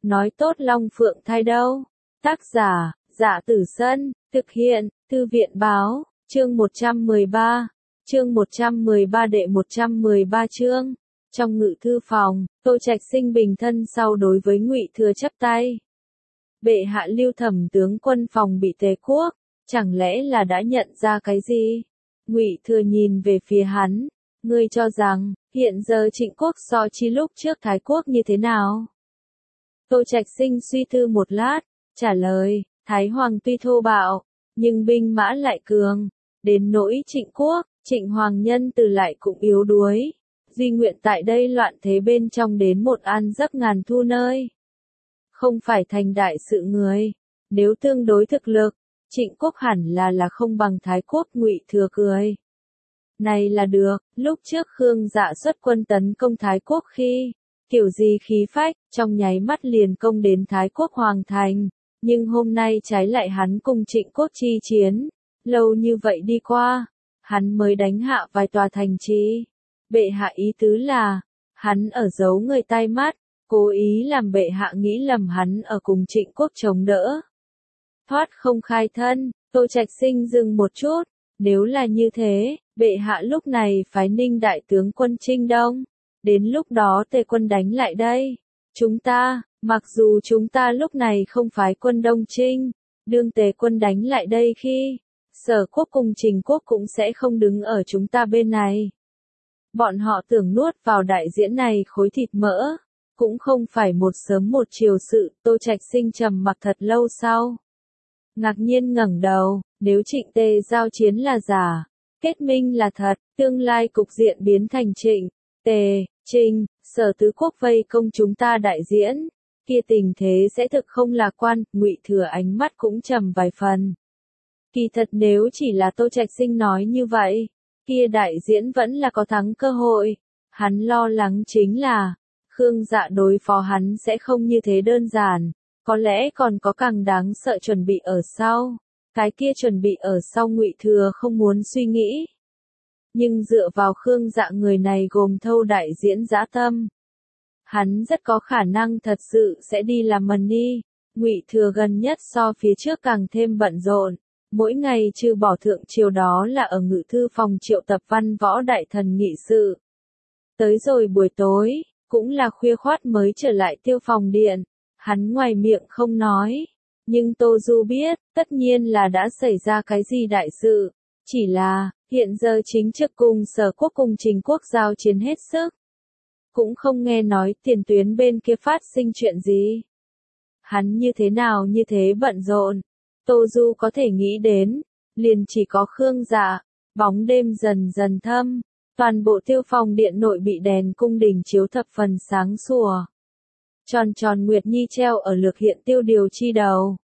nói tốt Long Phượng thai đâu. Tác giả, Dạ Tử Sân, thực hiện, Thư viện Báo, chương 113, chương 113 đệ 113 chương. Trong ngự thư phòng, Tô Trạch Sinh bình thân sau đối với Ngụy Thừa chắp tay. Bệ hạ Lưu Thẩm tướng quân phòng bị Tề quốc, chẳng lẽ là đã nhận ra cái gì? Ngụy Thừa nhìn về phía hắn, ngươi cho rằng, hiện giờ Trịnh quốc so chi lúc trước Thái quốc như thế nào? Tô Trạch Sinh suy tư một lát, trả lời, Thái Hoàng tuy thô bạo, nhưng binh mã lại cường, đến nỗi Trịnh quốc, Trịnh Hoàng nhân từ lại cũng yếu đuối, duy nguyện tại đây loạn thế bên trong đến một an giấc ngàn thu nơi. Không phải thành đại sự người, nếu tương đối thực lực, Trịnh quốc hẳn là không bằng Thái quốc. Ngụy Thừa cười. Này là được, lúc trước Khương Dạ xuất quân tấn công Thái quốc khi, kiểu gì khí phách, trong nháy mắt liền công đến Thái quốc hoàng thành, nhưng hôm nay trái lại hắn cùng Trịnh quốc chi chiến, lâu như vậy đi qua, hắn mới đánh hạ vài tòa thành trì. Bệ hạ ý tứ là, hắn ở giấu người tai mắt, cố ý làm bệ hạ nghĩ lầm hắn ở cùng Trịnh quốc chống đỡ. Thoát không khai thân, Tô Trạch Sinh dừng một chút, nếu là như thế, bệ hạ lúc này phái Ninh đại tướng quân Trinh Đông, đến lúc đó Tề quân đánh lại đây. Mặc dù chúng ta lúc này không phái quân Đông Trinh, đương Tề quân đánh lại đây khi, Sở quốc cùng Trình quốc cũng sẽ không đứng ở chúng ta bên này. Bọn họ tưởng nuốt vào đại diễn này khối thịt mỡ, cũng không phải một sớm một chiều sự. Tô Trạch Sinh trầm mặc thật lâu sau, ngạc nhiên ngẩng đầu, nếu Trịnh Tề giao chiến là giả, kết minh là thật, tương lai cục diện biến thành Trịnh, Tề, Trình, Sở tứ quốc vây công chúng ta đại diễn, kia tình thế sẽ thực không lạc quan. Ngụy Thừa ánh mắt cũng trầm vài phần. Kỳ thật nếu chỉ là Tô Trạch Sinh nói như vậy, kia đại diễn vẫn là có thắng cơ hội. Hắn lo lắng chính là, Khương Dạ đối phó hắn sẽ không như thế đơn giản, có lẽ còn có càng đáng sợ chuẩn bị ở sau. Cái kia chuẩn bị ở sau Ngụy Thừa không muốn suy nghĩ. Nhưng dựa vào Khương Dạ người này gồm thâu đại diễn dã tâm, hắn rất có khả năng thật sự sẽ đi làm mần đi. Ngụy Thừa gần nhất so phía trước càng thêm bận rộn, mỗi ngày trừ bỏ thượng triều đó là ở ngự thư phòng triệu tập văn võ đại thần nghị sự. Tới rồi buổi tối, cũng là khuya khoát mới trở lại Tiêu Phòng điện, hắn ngoài miệng không nói, nhưng Tô Du biết, tất nhiên là đã xảy ra cái gì đại sự, chỉ là, hiện giờ chính trực cùng Sở quốc cùng Trình quốc giao chiến hết sức. Cũng không nghe nói tiền tuyến bên kia phát sinh chuyện gì. Hắn như thế nào như thế bận rộn, Tô Du có thể nghĩ đến, liền chỉ có Khương Dạ. Bóng đêm dần dần thâm, toàn bộ Tiêu Phòng điện nội bị đèn cung đình chiếu thập phần sáng sủa. Tròn tròn Nguyệt Nhi treo ở lược hiện tiêu điều chi đầu.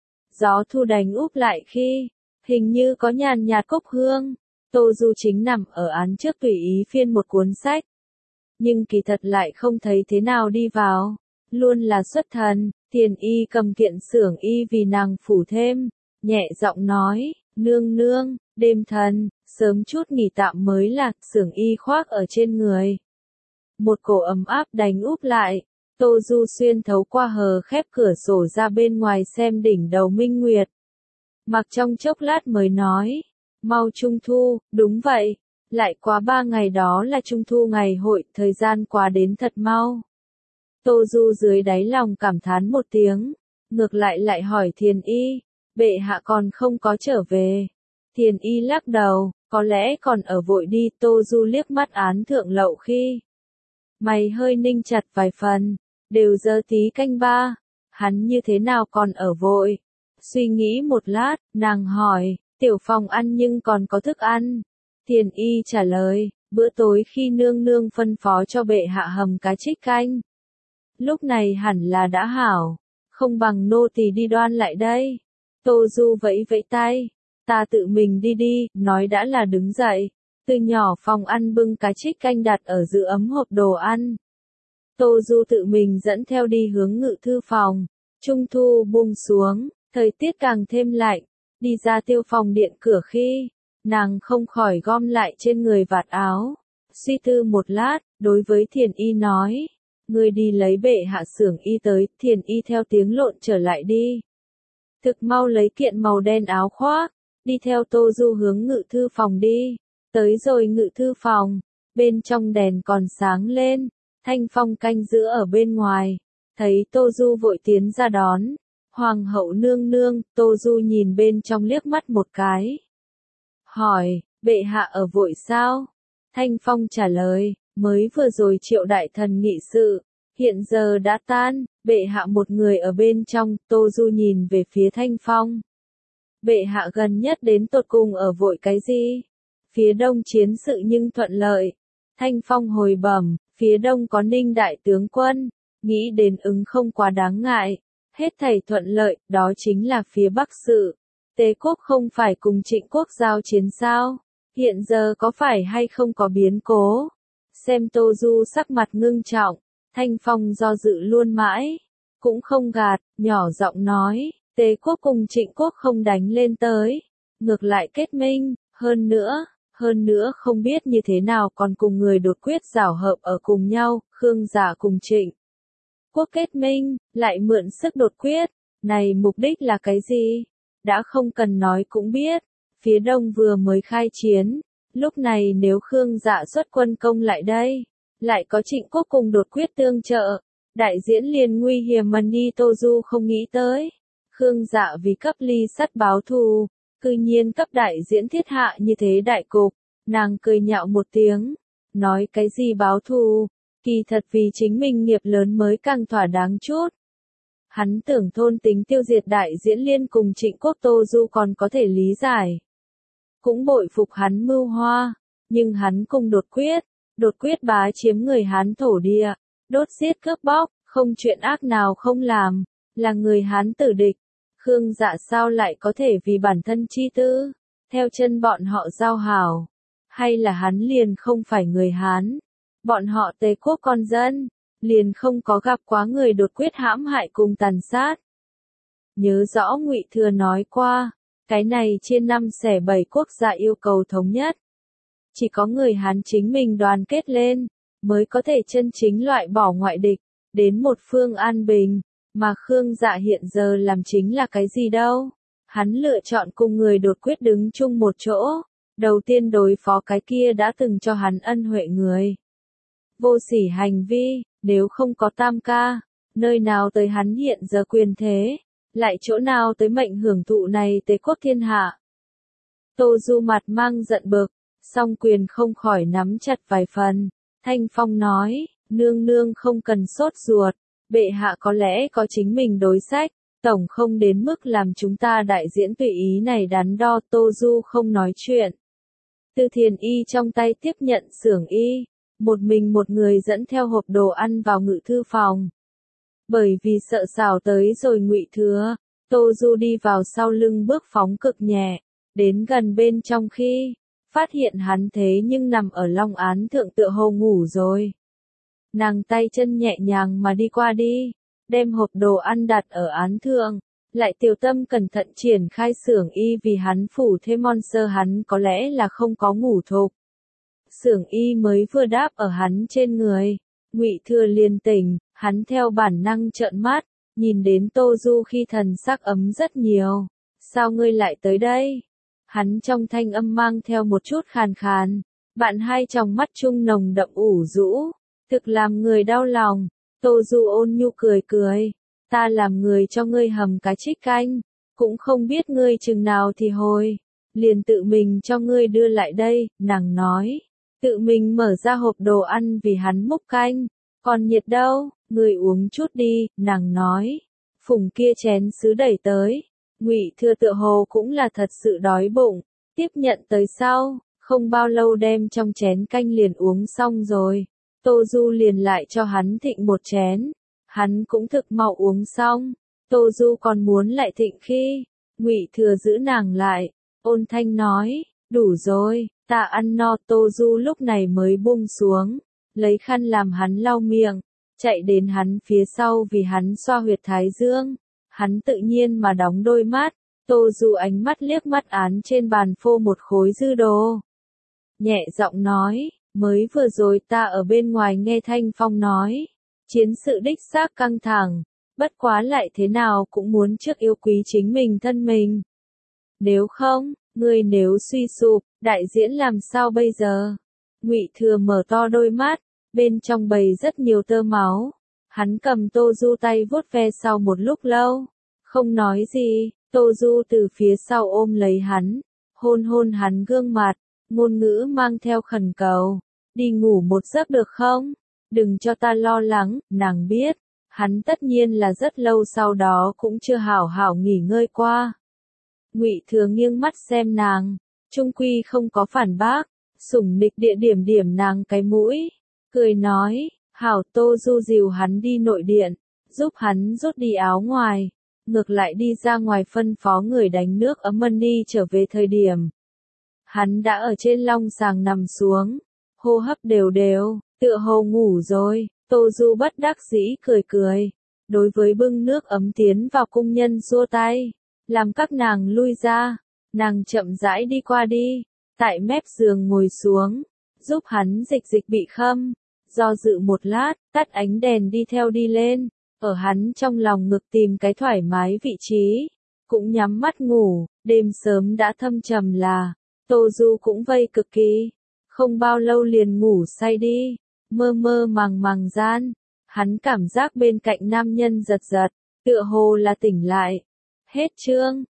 Gió thu đánh úp lại khi, hình như có nhàn nhạt cốc hương. Tô Du chính nằm ở án trước tùy ý phiên một cuốn sách. Nhưng kỳ thật lại không thấy thế nào đi vào, luôn là xuất thần. Tiền y cầm kiện xưởng y vì nàng phủ thêm, nhẹ giọng nói, nương nương, đêm thần, sớm chút nghỉ tạm mới là. Xưởng y khoác ở trên người. Một cổ ấm áp đánh úp lại, Tô Du xuyên thấu qua hờ khép cửa sổ ra bên ngoài xem đỉnh đầu minh nguyệt. Mặc trong chốc lát mới nói, mau Trung Thu. Đúng vậy, lại quá 3 ngày đó là Trung Thu ngày hội, thời gian qua đến thật mau. Tô Du dưới đáy lòng cảm thán một tiếng, ngược lại hỏi Thiền Y, bệ hạ còn không có trở về. Thiền Y lắc đầu, có lẽ còn ở vội đi. Tô Du liếc mắt án thượng lậu khi, mày hơi ninh chặt vài phần, đều giờ tí canh 3, hắn như thế nào còn ở vội. Suy nghĩ một lát, nàng hỏi, tiểu phòng ăn nhưng còn có thức ăn. Thiền Y trả lời, bữa tối khi nương nương phân phó cho bệ hạ hầm cá trích canh. Lúc này hẳn là đã hảo, không bằng nô tỳ đi đoan lại đây. Tô Du vẫy vẫy tay, ta tự mình đi, nói đã là đứng dậy. Từ nhỏ phòng ăn bưng cá trích canh đặt ở giữa ấm hộp đồ ăn. Tô Du tự mình dẫn theo đi hướng ngự thư phòng. Trung thu buông xuống, thời tiết càng thêm lạnh, đi ra Tiêu Phòng điện cửa khi, nàng không khỏi gom lại trên người vạt áo. Suy tư một lát, đối với Thiền Y nói, ngươi đi lấy bệ hạ xưởng y tới, Thiền Y theo tiếng lộn trở lại đi. Thực mau lấy kiện màu đen áo khoác, đi theo Tô Du hướng ngự thư phòng đi. Tới rồi ngự thư phòng, bên trong đèn còn sáng lên, Thanh Phong canh giữ ở bên ngoài, thấy Tô Du vội tiến ra đón. Hoàng hậu nương nương, Tô Du nhìn bên trong liếc mắt một cái. Hỏi, bệ hạ ở vội sao? Thanh Phong trả lời, mới vừa rồi Triệu đại thần nghị sự, hiện giờ đã tan, bệ hạ một người ở bên trong. Tô Du nhìn về phía Thanh Phong. Bệ hạ gần nhất đến tột cùng ở vội cái gì? Phía đông chiến sự nhưng thuận lợi. Thanh Phong hồi bẩm, phía đông có Ninh đại tướng quân, nghĩ đến ứng không quá đáng ngại. Hết thảy thuận lợi, đó chính là phía bắc sự. Tế quốc không phải cùng Trịnh quốc giao chiến sao? Hiện giờ có phải hay không có biến cố? Xem Tô Du sắc mặt ngưng trọng, Thanh Phong do dự luôn mãi, cũng không gạt, nhỏ giọng nói, Tế quốc cùng Trịnh quốc không đánh lên tới, ngược lại kết minh, hơn nữa không biết như thế nào còn cùng người đột quyết giảo hợp ở cùng nhau, Khương Giả cùng Trịnh quốc kết minh, lại mượn sức đột quyết, này mục đích là cái gì? Đã không cần nói cũng biết, phía đông vừa mới khai chiến, lúc này nếu Khương Dạ xuất quân công lại đây, lại có Trịnh quốc cùng đột quyết tương trợ, đại diễn liền nguy hiểm mà Ni Tô Du không nghĩ tới. Khương Dạ vì cấp Ly Sắt báo thù, cư nhiên cấp đại diễn thiết hạ như thế đại cục, nàng cười nhạo một tiếng, nói cái gì báo thù, kỳ thật vì chính mình nghiệp lớn mới càng thỏa đáng chút. Hắn tưởng thôn tính tiêu diệt đại diễn liên cùng Trịnh quốc Tô Du còn có thể lý giải. Cũng bội phục hắn mưu hoa, nhưng hắn cùng đột quyết bá chiếm người Hán thổ địa, đốt giết cướp bóc, không chuyện ác nào không làm, là người Hán tử địch. Khương Dạ sao lại có thể vì bản thân chi tư, theo chân bọn họ giao hảo, hay là hắn liền không phải người Hán, bọn họ Tề quốc con dân, liền không có gặp quá người đột quyết hãm hại cùng tàn sát. Nhớ rõ Ngụy Thừa nói qua, cái này chia 5 xẻ 7 quốc gia yêu cầu thống nhất. Chỉ có người Hán chính mình đoàn kết lên, mới có thể chân chính loại bỏ ngoại địch, đến một phương an bình, mà Khương Dạ hiện giờ làm chính là cái gì đâu. Hắn lựa chọn cùng người đột quyết đứng chung một chỗ, đầu tiên đối phó cái kia đã từng cho hắn ân huệ người. Vô sỉ hành vi, nếu không có Tam ca, nơi nào tới hắn hiện giờ quyền thế, lại chỗ nào tới mệnh hưởng thụ này Tế quốc thiên hạ. Tô Du mặt mang giận bực, song quyền không khỏi nắm chặt vài phần. Thanh Phong nói, nương nương không cần sốt ruột, bệ hạ có lẽ có chính mình đối sách, tổng không đến mức làm chúng ta đại diễn tùy ý này đắn đo. Tô Du không nói chuyện. Từ Thiền Y trong tay tiếp nhận xưởng y, một mình một người dẫn theo hộp đồ ăn vào ngự thư phòng. Bởi vì sợ xảo tới rồi Ngụy Thừa, Tô Du đi vào sau lưng bước phóng cực nhẹ, đến gần bên trong khi, phát hiện hắn thế nhưng nằm ở long án thượng tựa hồ ngủ rồi. Nàng tay chân nhẹ nhàng mà đi qua đi, đem hộp đồ ăn đặt ở án thượng, lại tiểu tâm cẩn thận triển khai xưởng y vì hắn phủ thêm monster hắn có lẽ là không có ngủ thục. Xưởng y mới vừa đáp ở hắn trên người, Ngụy Thừa liền tỉnh, hắn theo bản năng trợn mắt, nhìn đến Tô Du khi thần sắc ấm rất nhiều. Sao ngươi lại tới đây? Hắn trong thanh âm mang theo một chút khàn khàn, bạn hai tròng mắt chung nồng đậm ủ rũ, thực làm người đau lòng. Tô Du ôn nhu cười cười, ta làm người cho ngươi hầm cá trích canh, cũng không biết ngươi chừng nào thì hồi, liền tự mình cho ngươi đưa lại đây. Nàng nói, tự mình mở ra hộp đồ ăn vì hắn múc canh, còn nhiệt đâu, ngươi uống chút đi. Nàng nói, phùng kia chén sứ đẩy tới. Ngụy Thừa tựa hồ cũng là thật sự đói bụng, tiếp nhận tới sau, không bao lâu đem trong chén canh liền uống xong rồi. Tô Du liền lại cho hắn thịnh một chén, hắn cũng thực mau uống xong. Tô Du còn muốn lại thịnh khi, Ngụy Thừa giữ nàng lại, ôn thanh nói, đủ rồi, ta ăn no. Tô Du lúc này mới buông xuống, lấy khăn làm hắn lau miệng, chạy đến hắn phía sau vì hắn xoa huyệt thái dương. Hắn tự nhiên mà đóng đôi mắt, Tô Du ánh mắt liếc mắt án trên bàn phô một khối dư đồ. Nhẹ giọng nói, mới vừa rồi ta ở bên ngoài nghe Thanh Phong nói, Chiến sự đích xác căng thẳng, bất quá lại thế nào cũng muốn trước yêu quý chính mình thân mình. Nếu không, ngươi nếu suy sụp, đại diễn làm sao bây giờ? Ngụy Thừa mở to đôi mắt, bên trong bầy rất nhiều tơ máu. Hắn cầm Tô Du tay vuốt ve sau một lúc lâu, không nói gì. Tô Du từ phía sau ôm lấy hắn, hôn hôn hắn gương mặt, ngôn ngữ mang theo khẩn cầu. Đi ngủ một giấc được không? Đừng cho ta lo lắng, nàng biết. Hắn tất nhiên là rất lâu sau đó cũng chưa hảo hảo nghỉ ngơi qua. Ngụy Thừa nghiêng mắt xem nàng, trung quy không có phản bác, sủng nịch địa điểm điểm nàng cái mũi, cười nói, hảo. Tô Du dìu hắn đi nội điện, giúp hắn rút đi áo ngoài, ngược lại đi ra ngoài phân phó người đánh nước ấm money trở về. Thời điểm hắn đã ở trên long sàng nằm xuống, hô hấp đều đều, tựa hồ ngủ rồi. Tô Du bất đắc dĩ cười cười, đối với bưng nước ấm tiến vào cung nhân xua tay, làm các nàng lui ra. Nàng chậm rãi đi qua đi, tại mép giường ngồi xuống, giúp hắn dịch dịch bị khâm. Do dự một lát, tắt ánh đèn đi theo đi lên, ở hắn trong lòng ngực tìm cái thoải mái vị trí, cũng nhắm mắt ngủ. Đêm sớm đã thâm trầm là, Tô Du cũng vây cực kỳ, không bao lâu liền ngủ say đi. Mơ mơ màng màng gian, hắn cảm giác bên cạnh nam nhân giật giật, tựa hồ là tỉnh lại. Hết chương.